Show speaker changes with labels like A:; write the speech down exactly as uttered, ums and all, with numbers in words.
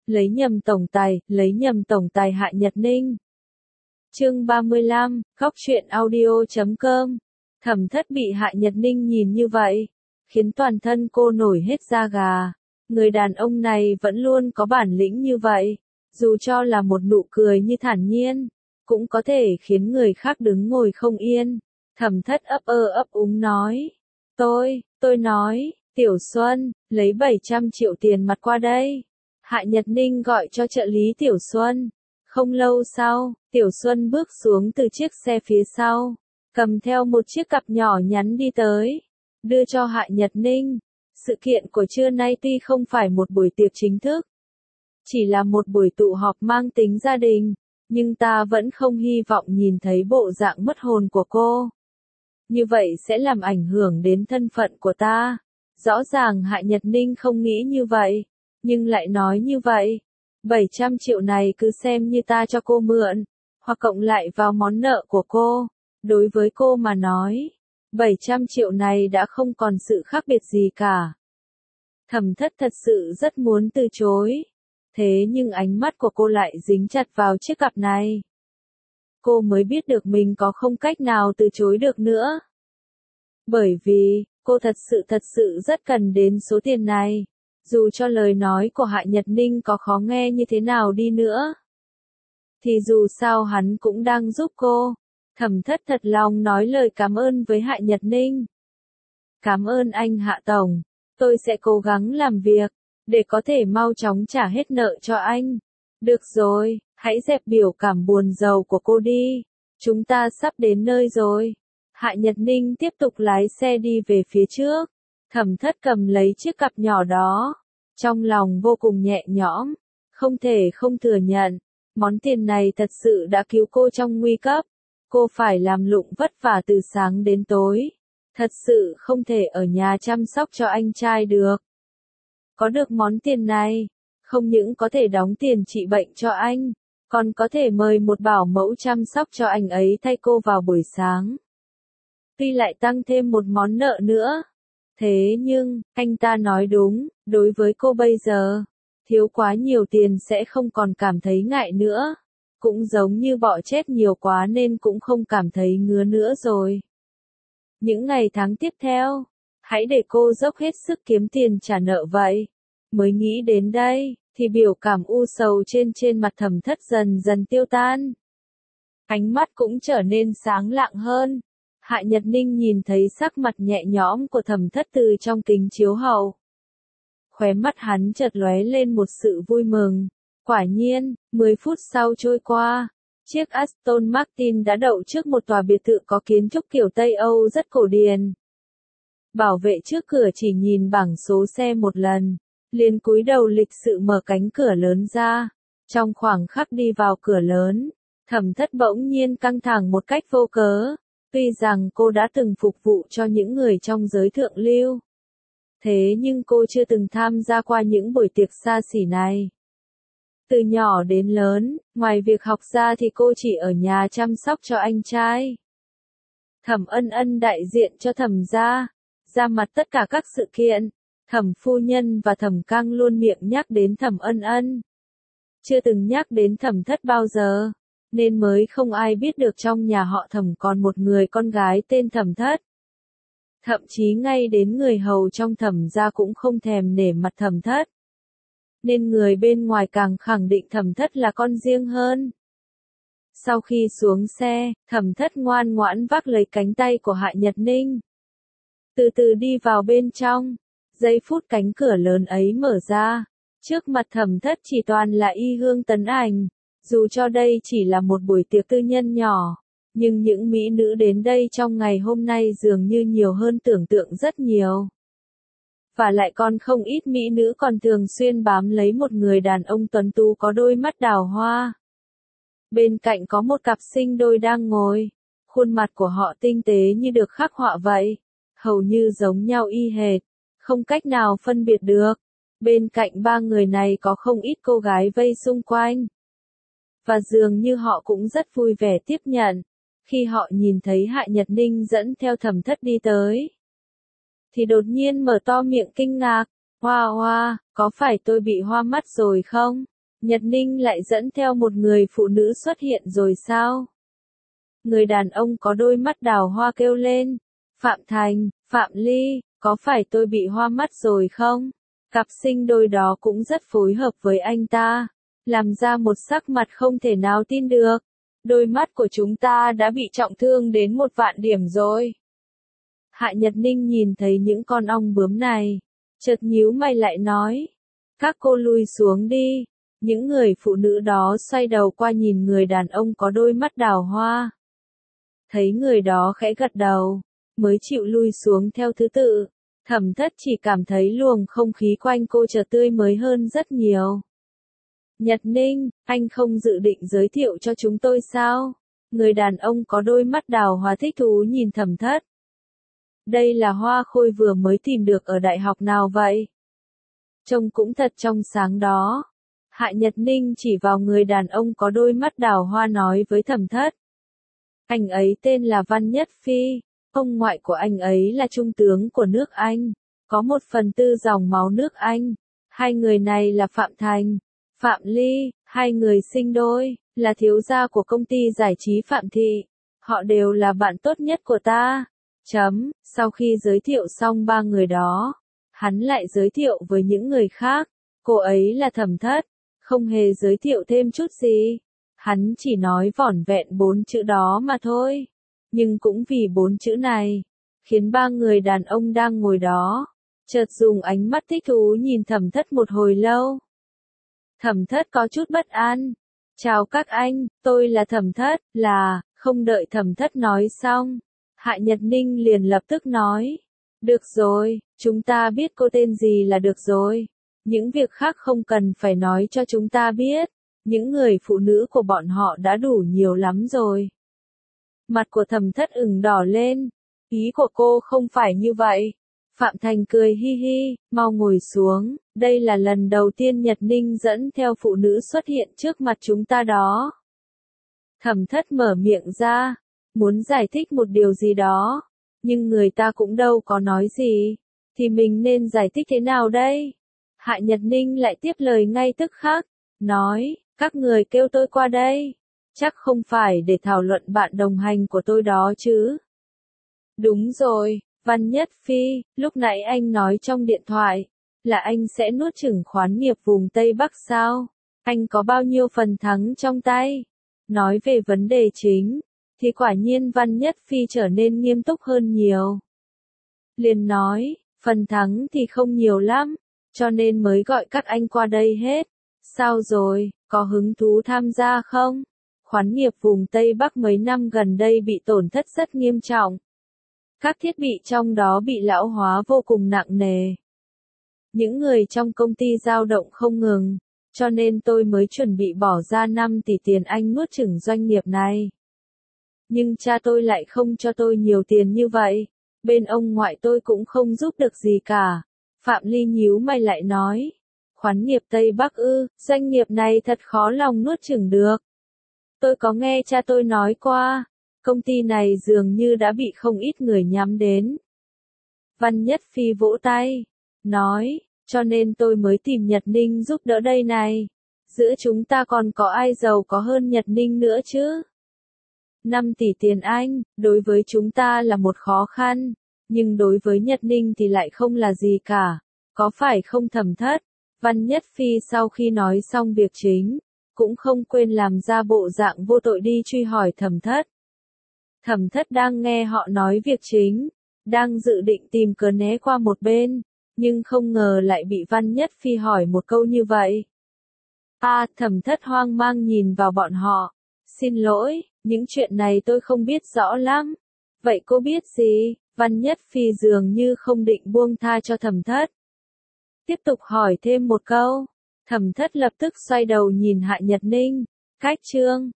A: lấy nhầm tổng tài, lấy nhầm tổng tài Hạ Nhật Ninh. Chương ba mươi lăm, góc truyện audio chấm com. Thẩm Thất bị Hạ Nhật Ninh nhìn như vậy, khiến toàn thân cô nổi hết da gà. Người đàn ông này vẫn luôn có bản lĩnh như vậy, dù cho là một nụ cười như thản nhiên, cũng có thể khiến người khác đứng ngồi không yên. Thẩm Thất ấp ơ ấp úng nói, tôi, tôi nói, Tiểu Xuân, lấy bảy trăm triệu tiền mặt qua đây. Hạ Nhật Ninh gọi cho trợ lý Tiểu Xuân. Không lâu sau, Tiểu Xuân bước xuống từ chiếc xe phía sau, cầm theo một chiếc cặp nhỏ nhắn đi tới, đưa cho Hạ Nhật Ninh. Sự kiện của trưa nay tuy không phải một buổi tiệc chính thức, chỉ là một buổi tụ họp mang tính gia đình, nhưng ta vẫn không hy vọng nhìn thấy bộ dạng mất hồn của cô. Như vậy sẽ làm ảnh hưởng đến thân phận của ta. Rõ ràng Hạ Nhật Ninh không nghĩ như vậy, nhưng lại nói như vậy. bảy trăm triệu này cứ xem như ta cho cô mượn, hoặc cộng lại vào món nợ của cô. Đối với cô mà nói, bảy trăm triệu này đã không còn sự khác biệt gì cả. Thẩm Thất thật sự rất muốn từ chối, thế nhưng ánh mắt của cô lại dính chặt vào chiếc cặp này. Cô mới biết được mình có không cách nào từ chối được nữa. Bởi vì, cô thật sự thật sự rất cần đến số tiền này, dù cho lời nói của Hạ Nhật Ninh có khó nghe như thế nào đi nữa. Thì dù sao hắn cũng đang giúp cô. Thẩm Thất thật lòng nói lời cảm ơn với Hạ Nhật Ninh. Cảm ơn anh Hạ Tổng, tôi sẽ cố gắng làm việc, để có thể mau chóng trả hết nợ cho anh. Được rồi, hãy dẹp biểu cảm buồn rầu của cô đi, chúng ta sắp đến nơi rồi. Hạ Nhật Ninh tiếp tục lái xe đi về phía trước. Thẩm Thất cầm lấy chiếc cặp nhỏ đó, trong lòng vô cùng nhẹ nhõm, không thể không thừa nhận, món tiền này thật sự đã cứu cô trong nguy cấp. Cô phải làm lụng vất vả từ sáng đến tối, thật sự không thể ở nhà chăm sóc cho anh trai được. Có được món tiền này, không những có thể đóng tiền trị bệnh cho anh, còn có thể mời một bảo mẫu chăm sóc cho anh ấy thay cô vào buổi sáng. Tuy lại tăng thêm một món nợ nữa, thế nhưng, anh ta nói đúng, đối với cô bây giờ, thiếu quá nhiều tiền sẽ không còn cảm thấy ngại nữa. Cũng giống như bọ chết nhiều quá nên cũng không cảm thấy ngứa nữa rồi. Những ngày tháng tiếp theo, hãy để cô dốc hết sức kiếm tiền trả nợ vậy. Mới nghĩ đến đây, thì biểu cảm u sầu trên trên mặt Thẩm Thất dần dần tiêu tan. Ánh mắt cũng trở nên sáng lạng hơn. Hạ Nhật Ninh nhìn thấy sắc mặt nhẹ nhõm của Thẩm Thất từ trong kính chiếu hậu. Khóe mắt hắn chợt lóe lên một sự vui mừng. Quả nhiên, mười phút sau trôi qua, chiếc Aston Martin đã đậu trước một tòa biệt thự có kiến trúc kiểu Tây Âu rất cổ điển. Bảo vệ trước cửa chỉ nhìn bảng số xe một lần, liền cúi đầu lịch sự mở cánh cửa lớn ra. Trong khoảng khắc đi vào cửa lớn, Thẩm Thất bỗng nhiên căng thẳng một cách vô cớ. Tuy rằng cô đã từng phục vụ cho những người trong giới thượng lưu, thế nhưng cô chưa từng tham gia qua những buổi tiệc xa xỉ này. Từ nhỏ đến lớn, ngoài việc học ra thì cô chỉ ở nhà chăm sóc cho anh trai. Thẩm Ân Ân đại diện cho Thẩm gia, ra mặt tất cả các sự kiện. Thẩm phu nhân và Thẩm Cang luôn miệng nhắc đến Thẩm Ân Ân, chưa từng nhắc đến Thẩm Thất bao giờ, nên mới không ai biết được trong nhà họ Thẩm còn một người con gái tên Thẩm Thất. Thậm chí ngay đến người hầu trong Thẩm gia cũng không thèm nể mặt Thẩm Thất. Nên người bên ngoài càng khẳng định Thẩm Thất là con riêng hơn. Sau khi xuống xe, Thẩm Thất ngoan ngoãn vác lấy cánh tay của Hạ Nhật Ninh, từ từ đi vào bên trong. Giây phút cánh cửa lớn ấy mở ra, trước mặt Thẩm Thất chỉ toàn là y hương tấn ảnh. Dù cho đây chỉ là một buổi tiệc tư nhân nhỏ, nhưng những mỹ nữ đến đây trong ngày hôm nay dường như nhiều hơn tưởng tượng rất nhiều. Và lại còn không ít mỹ nữ còn thường xuyên bám lấy một người đàn ông tuấn tú có đôi mắt đào hoa. Bên cạnh có một cặp sinh đôi đang ngồi, khuôn mặt của họ tinh tế như được khắc họa vậy, hầu như giống nhau y hệt, không cách nào phân biệt được. Bên cạnh ba người này có không ít cô gái vây xung quanh. Và dường như họ cũng rất vui vẻ tiếp nhận, khi họ nhìn thấy Hạ Nhật Ninh dẫn theo Thẩm Thất đi tới. Thì đột nhiên mở to miệng kinh ngạc, hoa hoa, có phải tôi bị hoa mắt rồi không? Nhật Ninh lại dẫn theo một người phụ nữ xuất hiện rồi sao? Người đàn ông có đôi mắt đào hoa kêu lên. Phạm Thành, Phạm Ly, có phải tôi bị hoa mắt rồi không? Cặp sinh đôi đó cũng rất phối hợp với anh ta, làm ra một sắc mặt không thể nào tin được. Đôi mắt của chúng ta đã bị trọng thương đến một vạn điểm rồi. Hạ Nhật Ninh nhìn thấy những con ong bướm này, chợt nhíu mày lại nói. Các cô lui xuống đi. Những người phụ nữ đó xoay đầu qua nhìn người đàn ông có đôi mắt đào hoa. Thấy người đó khẽ gật đầu, mới chịu lui xuống theo thứ tự. Thẩm Thất chỉ cảm thấy luồng không khí quanh cô chợt tươi mới hơn rất nhiều. Nhật Ninh, anh không dự định giới thiệu cho chúng tôi sao? Người đàn ông có đôi mắt đào hoa thích thú nhìn Thẩm Thất. Đây là hoa khôi vừa mới tìm được ở đại học nào vậy? Trông cũng thật trong sáng đó. Hạ Nhật Ninh chỉ vào người đàn ông có đôi mắt đào hoa nói với Thẩm Thất. Anh ấy tên là Văn Nhất Phi, ông ngoại của anh ấy là trung tướng của nước Anh, có một phần tư dòng máu nước Anh. Hai người này là Phạm Thành, Phạm Ly, hai người sinh đôi, là thiếu gia của công ty giải trí Phạm Thị. Họ đều là bạn tốt nhất của ta. Chấm, sau khi giới thiệu xong ba người đó, hắn lại giới thiệu với những người khác. Cô ấy là Thẩm Thất, không hề giới thiệu thêm chút gì. Hắn chỉ nói vỏn vẹn bốn chữ đó mà thôi. Nhưng cũng vì bốn chữ này, khiến ba người đàn ông đang ngồi đó, chợt dùng ánh mắt thích thú nhìn Thẩm Thất một hồi lâu. Thẩm Thất có chút bất an. Chào các anh, tôi là Thẩm Thất, là, không đợi Thẩm Thất nói xong. Hạ Nhật Ninh liền lập tức nói. Được rồi, chúng ta biết cô tên gì là được rồi. Những việc khác không cần phải nói cho chúng ta biết. Những người phụ nữ của bọn họ đã đủ nhiều lắm rồi. Mặt của Thẩm Thất ửng đỏ lên. Ý của cô không phải như vậy. Phạm Thành cười hi hi, mau ngồi xuống. Đây là lần đầu tiên Nhật Ninh dẫn theo phụ nữ xuất hiện trước mặt chúng ta đó. Thẩm Thất mở miệng ra, muốn giải thích một điều gì đó. Nhưng người ta cũng đâu có nói gì. Thì mình nên giải thích thế nào đây? Hạ Nhật Ninh lại tiếp lời ngay tức khắc. Nói, các người kêu tôi qua đây. Chắc không phải để thảo luận bạn đồng hành của tôi đó chứ. Đúng rồi, Văn Nhất Phi, lúc nãy anh nói trong điện thoại, là anh sẽ nuốt chửng khoán nghiệp vùng Tây Bắc sao? Anh có bao nhiêu phần thắng trong tay? Nói về vấn đề chính, thì quả nhiên Văn Nhất Phi trở nên nghiêm túc hơn nhiều. Liền nói, phần thắng thì không nhiều lắm, cho nên mới gọi các anh qua đây hết. Sao rồi, có hứng thú tham gia không? Khoán nghiệp vùng Tây Bắc mấy năm gần đây bị tổn thất rất nghiêm trọng. Các thiết bị trong đó bị lão hóa vô cùng nặng nề. Những người trong công ty dao động không ngừng, cho nên tôi mới chuẩn bị bỏ ra năm tỷ tiền Anh nuốt chửng doanh nghiệp này. Nhưng cha tôi lại không cho tôi nhiều tiền như vậy, bên ông ngoại tôi cũng không giúp được gì cả. Phạm Ly nhíu mày lại nói, khoán nghiệp Tây Bắc ư, doanh nghiệp này thật khó lòng nuốt chửng được. Tôi có nghe cha tôi nói qua, công ty này dường như đã bị không ít người nhắm đến. Văn Nhất Phi vỗ tay, nói, cho nên tôi mới tìm Nhật Ninh giúp đỡ đây này. Giữa chúng ta còn có ai giàu có hơn Nhật Ninh nữa chứ? năm tỷ tiền Anh, đối với chúng ta là một khó khăn, nhưng đối với Nhật Ninh thì lại không là gì cả. Có phải không Thẩm Thất? Văn Nhất Phi sau khi nói xong việc chính, cũng không quên làm ra bộ dạng vô tội đi truy hỏi Thẩm Thất. Thẩm Thất đang nghe họ nói việc chính, đang dự định tìm cớ né qua một bên, nhưng không ngờ lại bị Văn Nhất Phi hỏi một câu như vậy. À, Thẩm Thất hoang mang nhìn vào bọn họ. Xin lỗi, những chuyện này tôi không biết rõ lắm. Vậy cô biết gì? Văn Nhất Phi dường như không định buông tha cho Thẩm Thất. Tiếp tục hỏi thêm một câu. Thẩm Thất lập tức xoay đầu nhìn Hạ Nhật Ninh. Cách chương